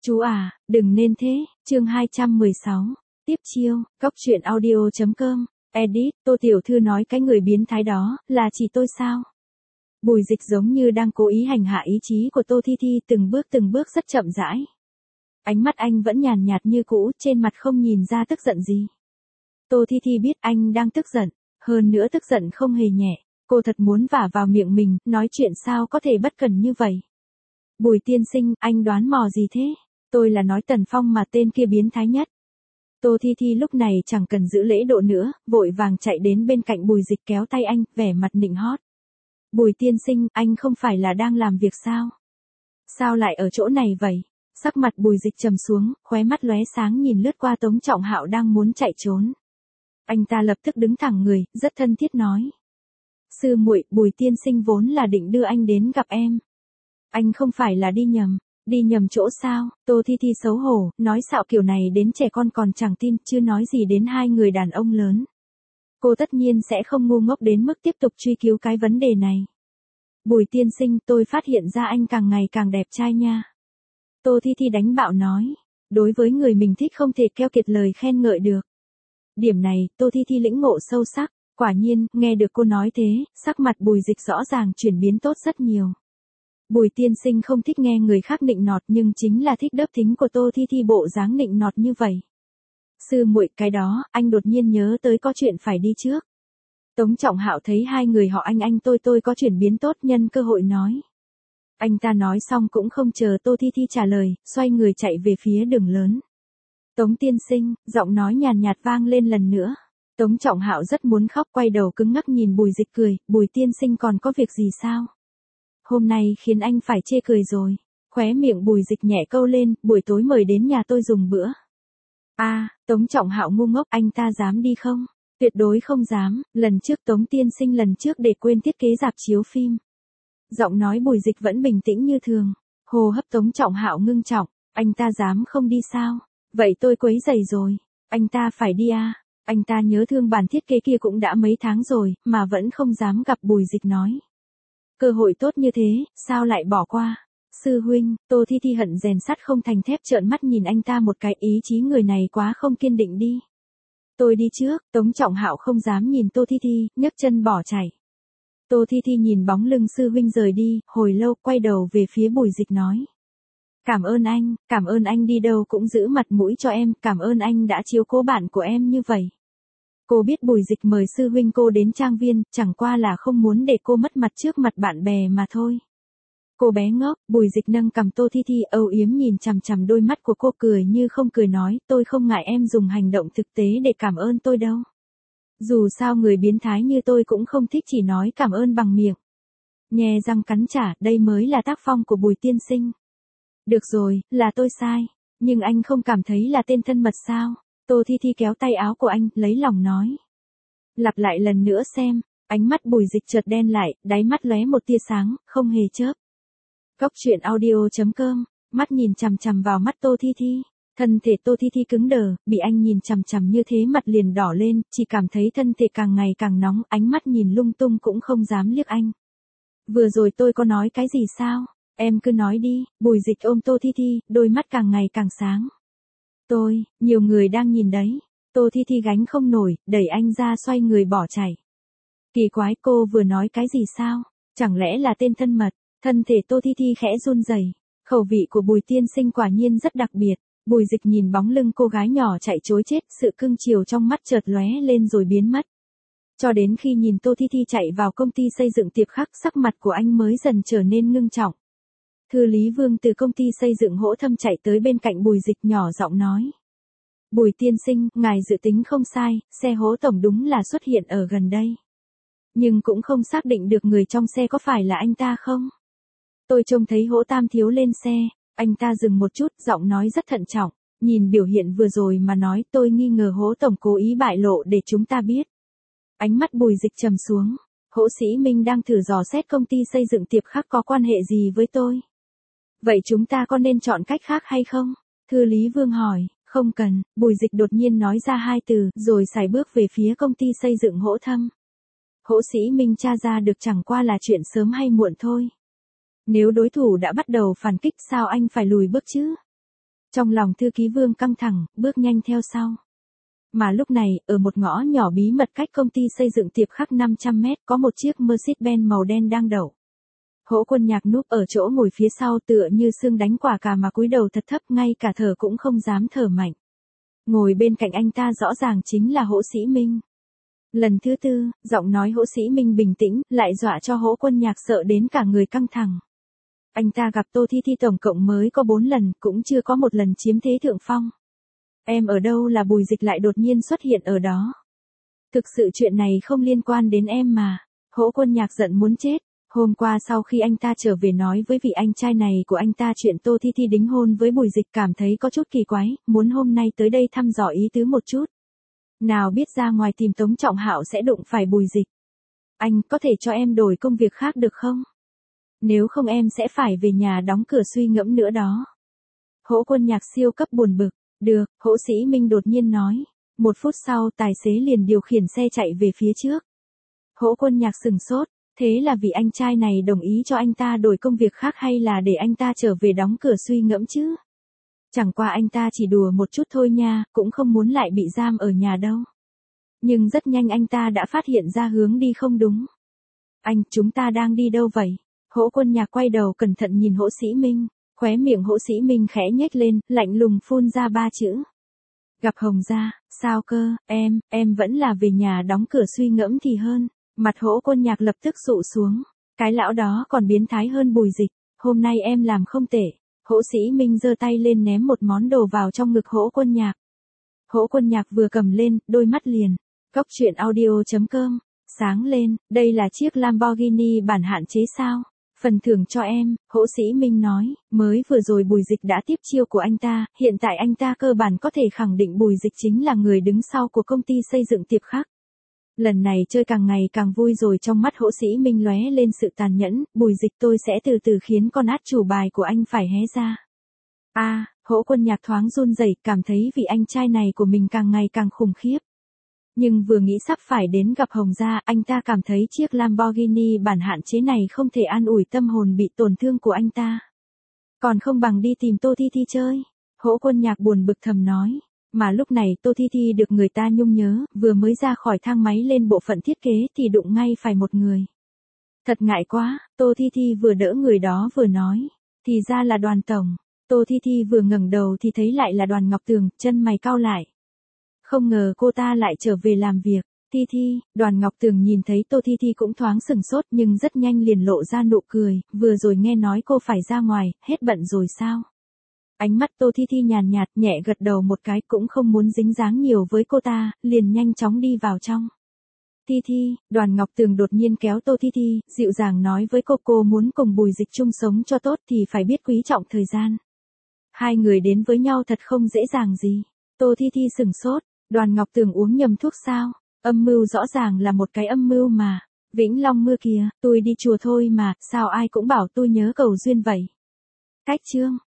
Chú à, đừng nên thế, chương 216. Tiếp chiêu, cóc truyện audio.com, edit, Tô Tiểu Thư nói cái người biến thái đó, là chỉ tôi sao? Bùi Dịch giống như đang cố ý hành hạ ý chí của Tô Thi Thi từng bước rất chậm rãi. Ánh mắt anh vẫn nhàn nhạt như cũ, trên mặt không nhìn ra tức giận gì. Tô Thi Thi biết anh đang tức giận, hơn nữa tức giận không hề nhẹ, cô thật muốn vả vào miệng mình, nói chuyện sao có thể bất cần như vậy. Bùi tiên sinh, anh đoán mò gì thế? Tôi là nói Tần Phong mà tên kia biến thái nhất. Tô Thi Thi lúc này chẳng cần giữ lễ độ nữa, vội vàng chạy đến bên cạnh Bùi Dịch kéo tay anh, vẻ mặt nịnh hót. Bùi tiên sinh, anh không phải là đang làm việc sao? Sao lại ở chỗ này vậy? Sắc mặt Bùi Dịch trầm xuống, khóe mắt lóe sáng nhìn lướt qua Tống Trọng Hạo đang muốn chạy trốn. Anh ta lập tức đứng thẳng người, rất thân thiết nói. Sư muội, Bùi tiên sinh vốn là định đưa anh đến gặp em. Anh không phải là đi nhầm chỗ sao? Tô Thi Thi xấu hổ, nói xạo kiểu này đến trẻ con còn chẳng tin, chưa nói gì đến hai người đàn ông lớn. Cô tất nhiên sẽ không ngu ngốc đến mức tiếp tục truy cứu cái vấn đề này. Bùi tiên sinh, tôi phát hiện ra anh càng ngày càng đẹp trai nha. Tô Thi Thi đánh bạo nói, đối với người mình thích không thể keo kiệt lời khen ngợi được. Điểm này, Tô Thi Thi lĩnh ngộ sâu sắc, quả nhiên, nghe được cô nói thế, sắc mặt Bùi Dịch rõ ràng chuyển biến tốt rất nhiều. Bùi tiên sinh không thích nghe người khác nịnh nọt nhưng chính là thích đớp thính của Tô Thi Thi bộ dáng nịnh nọt như vậy. Sư muội, cái đó, anh đột nhiên nhớ tới có chuyện phải đi trước. Tống Trọng Hạo thấy hai người họ anh tôi có chuyển biến tốt nhân cơ hội nói. Anh ta nói xong cũng không chờ Tô Thi Thi trả lời, xoay người chạy về phía đường lớn. Tống tiên sinh, giọng nói nhàn nhạt vang lên lần nữa. Tống Trọng Hạo rất muốn khóc, quay đầu cứng ngắc nhìn Bùi Dịch cười, Bùi tiên sinh còn có việc gì sao? Hôm nay khiến anh phải chê cười rồi. Khóe miệng Bùi Dịch nhẹ câu lên, buổi tối mời đến nhà tôi dùng bữa. Tống Trọng Hạo ngu ngốc, anh ta dám đi không? Tuyệt đối không dám, lần trước Tống tiên sinh lần trước để quên thiết kế rạp chiếu phim. Giọng nói Bùi Dịch vẫn bình tĩnh như thường. Hô hấp Tống Trọng Hạo ngưng trọng, anh ta dám không đi sao? Vậy tôi quấy rầy rồi, anh ta phải đi à? Anh ta nhớ thương bản thiết kế kia cũng đã mấy tháng rồi, mà vẫn không dám gặp. Bùi Dịch nói. Cơ hội tốt như thế, sao lại bỏ qua? Sư huynh, Tô Thi Thi hận rèn sắt không thành thép trợn mắt nhìn anh ta một cái, ý chí người này quá không kiên định đi. Tôi đi trước, Tống Trọng Hạo không dám nhìn Tô Thi Thi, nhấc chân bỏ chạy. Tô Thi Thi nhìn bóng lưng sư huynh rời đi, hồi lâu quay đầu về phía Bùi Dịch nói. Cảm ơn anh đi đâu cũng giữ mặt mũi cho em, cảm ơn anh đã chiếu cố bạn của em như vậy. Cô biết Bùi Dịch mời sư huynh cô đến trang viên, chẳng qua là không muốn để cô mất mặt trước mặt bạn bè mà thôi. Cô bé ngốc, Bùi Dịch nâng cằm Tô Thi Thi âu yếm nhìn chằm chằm đôi mắt của cô, cười như không cười nói, tôi không ngại em dùng hành động thực tế để cảm ơn tôi đâu. Dù sao người biến thái như tôi cũng không thích chỉ nói cảm ơn bằng miệng. Nhè răng cắn trả, đây mới là tác phong của Bùi tiên sinh. Được rồi, là tôi sai, nhưng anh không cảm thấy là tên thân mật sao? Tô Thi Thi kéo tay áo của anh, lấy lòng nói. Lặp lại lần nữa xem, ánh mắt Bùi Dịch chợt đen lại, đáy mắt lóe một tia sáng, không hề chớp. Cóc truyện audio.com, mắt nhìn chằm chằm vào mắt Tô Thi Thi. Thân thể Tô Thi Thi cứng đờ, bị anh nhìn chằm chằm như thế mặt liền đỏ lên, chỉ cảm thấy thân thể càng ngày càng nóng, ánh mắt nhìn lung tung cũng không dám liếc anh. Vừa rồi tôi có nói cái gì sao? Em cứ nói đi. Bùi Dịch ôm Tô Thi Thi, đôi mắt càng ngày càng sáng. Nhiều người đang nhìn đấy. Tô Thi Thi gánh không nổi, đẩy anh ra xoay người bỏ chạy. Kỳ quái, cô vừa nói cái gì sao? Chẳng lẽ là tên thân mật? Thân thể Tô Thi Thi khẽ run rẩy. Khẩu vị của Bùi tiên sinh quả nhiên rất đặc biệt. Bùi Dịch nhìn bóng lưng cô gái nhỏ chạy trối chết, sự cưng chiều trong mắt chợt lóe lên rồi biến mất. Cho đến khi nhìn Tô Thi Thi chạy vào công ty xây dựng Tiệp Khắc, sắc mặt của anh mới dần trở nên ngưng trọng. Thư Lý Vương từ công ty xây dựng Hỗ Thâm chạy tới bên cạnh Bùi Dịch nhỏ giọng nói. Bùi tiên sinh, ngài dự tính không sai, xe Hỗ tổng đúng là xuất hiện ở gần đây. Nhưng cũng không xác định được người trong xe có phải là anh ta không? Tôi trông thấy Hỗ Tam thiếu lên xe, anh ta dừng một chút, giọng nói rất thận trọng, nhìn biểu hiện vừa rồi mà nói, tôi nghi ngờ Hỗ tổng cố ý bại lộ để chúng ta biết. Ánh mắt Bùi Dịch trầm xuống, Hỗ Sĩ Minh đang thử dò xét công ty xây dựng Tiệp Khắc có quan hệ gì với tôi. Vậy chúng ta có nên chọn cách khác hay không? Thư Lý Vương hỏi. Không cần, Bùi Dịch đột nhiên nói ra hai từ, rồi sải bước về phía công ty xây dựng Hỗ Thâm. Hỗ Sĩ Minh tra ra được chẳng qua là chuyện sớm hay muộn thôi. Nếu đối thủ đã bắt đầu phản kích sao anh phải lùi bước chứ? Trong lòng thư ký Vương căng thẳng, bước nhanh theo sau. Mà lúc này, ở một ngõ nhỏ bí mật cách công ty xây dựng Tiệp Khắc 500 mét có một chiếc Mercedes-Benz màu đen đang đậu. Hỗ Quân Nhạc núp ở chỗ ngồi phía sau tựa như xương đánh quả cà mà cúi đầu thật thấp, ngay cả thở cũng không dám thở mạnh. Ngồi bên cạnh anh ta rõ ràng chính là Hỗ Sĩ Minh. Lần thứ tư, giọng nói Hỗ Sĩ Minh bình tĩnh, lại dọa cho Hỗ Quân Nhạc sợ đến cả người căng thẳng. Anh ta gặp Tô Thi Thi tổng cộng mới có 4 lần, cũng chưa có một lần chiếm thế thượng phong. Em ở đâu là Bùi Dịch lại đột nhiên xuất hiện ở đó. Thực sự chuyện này không liên quan đến em mà. Hỗ Quân Nhạc giận muốn chết. Hôm qua sau khi anh ta trở về nói với vị anh trai này của anh ta chuyện Tô Thi Thi đính hôn với Bùi Dịch, cảm thấy có chút kỳ quái, muốn hôm nay tới đây thăm dò ý tứ một chút. Nào biết ra ngoài tìm Tống Trọng Hạo sẽ đụng phải Bùi Dịch. Anh có thể cho em đổi công việc khác được không? Nếu không em sẽ phải về nhà đóng cửa suy ngẫm nữa đó. Hỗ Quân Nhạc siêu cấp buồn bực. Được, Hỗ Sĩ Minh đột nhiên nói. 1 phút sau tài xế liền điều khiển xe chạy về phía trước. Hỗ Quân Nhạc sừng sốt. Thế là vì anh trai này đồng ý cho anh ta đổi công việc khác hay là để anh ta trở về đóng cửa suy ngẫm chứ? Chẳng qua anh ta chỉ đùa một chút thôi nha, cũng không muốn lại bị giam ở nhà đâu. Nhưng rất nhanh anh ta đã phát hiện ra hướng đi không đúng. Anh, chúng ta đang đi đâu vậy? Hỗ Quân Nhạc quay đầu cẩn thận nhìn Hỗ Sĩ Minh, khóe miệng Hỗ Sĩ Minh khẽ nhếch lên, lạnh lùng phun ra 3 chữ. Gặp Hồng gia, sao cơ, em vẫn là về nhà đóng cửa suy ngẫm thì hơn. Mặt Hỗ Quân Nhạc lập tức sụ xuống. Cái lão đó còn biến thái hơn Bùi Dịch. Hôm nay em làm không tệ. Hỗ Sĩ Minh giơ tay lên ném một món đồ vào trong ngực Hỗ Quân Nhạc. Hỗ Quân Nhạc vừa cầm lên, đôi mắt liền. Góc truyện audio.com. Sáng lên, đây là chiếc Lamborghini bản hạn chế sao? Phần thưởng cho em, Hỗ Sĩ Minh nói. Mới vừa rồi Bùi Dịch đã tiếp chiêu của anh ta. Hiện tại anh ta cơ bản có thể khẳng định Bùi Dịch chính là người đứng sau của công ty xây dựng Tiệp Khắc. Lần này chơi càng ngày càng vui rồi, trong mắt Hỗ Sĩ Minh lóe lên sự tàn nhẫn. Bùi Dịch, tôi sẽ từ từ khiến con át chủ bài của anh phải hé ra. Hỗ Quân Nhạc thoáng run rẩy, cảm thấy vị anh trai này của mình càng ngày càng khủng khiếp. Nhưng vừa nghĩ sắp phải đến gặp Hồng gia, anh ta cảm thấy chiếc Lamborghini bản hạn chế này không thể an ủi tâm hồn bị tổn thương của anh ta. Còn không bằng đi tìm Tô Thi Thi chơi. Hỗ Quân Nhạc buồn bực thầm nói. Mà lúc này Tô Thi Thi được người ta nhung nhớ, vừa mới ra khỏi thang máy lên bộ phận thiết kế thì đụng ngay phải một người. Thật ngại quá, Tô Thi Thi vừa đỡ người đó vừa nói. Thì ra là Đoàn tổng. Tô Thi Thi vừa ngẩng đầu thì thấy lại là Đoàn Ngọc Tường, chân mày cau lại. Không ngờ cô ta lại trở về làm việc. Thi Thi, Đoàn Ngọc Tường nhìn thấy Tô Thi Thi cũng thoáng sừng sốt nhưng rất nhanh liền lộ ra nụ cười, vừa rồi nghe nói cô phải ra ngoài, hết bận rồi sao? Ánh mắt Tô Thi Thi nhàn nhạt, nhẹ gật đầu một cái, cũng không muốn dính dáng nhiều với cô ta, liền nhanh chóng đi vào trong. Thi Thi, Đoàn Ngọc Tường đột nhiên kéo Tô Thi Thi, dịu dàng nói với cô muốn cùng Bùi Dịch chung sống cho tốt thì phải biết quý trọng thời gian. Hai người đến với nhau thật không dễ dàng gì. Tô Thi Thi sừng sốt, Đoàn Ngọc Tường uống nhầm thuốc sao? Âm mưu rõ ràng là một cái âm mưu mà. Vĩnh Long mưa kìa, tôi đi chùa thôi mà, sao ai cũng bảo tôi nhớ cầu duyên vậy? Cách chương.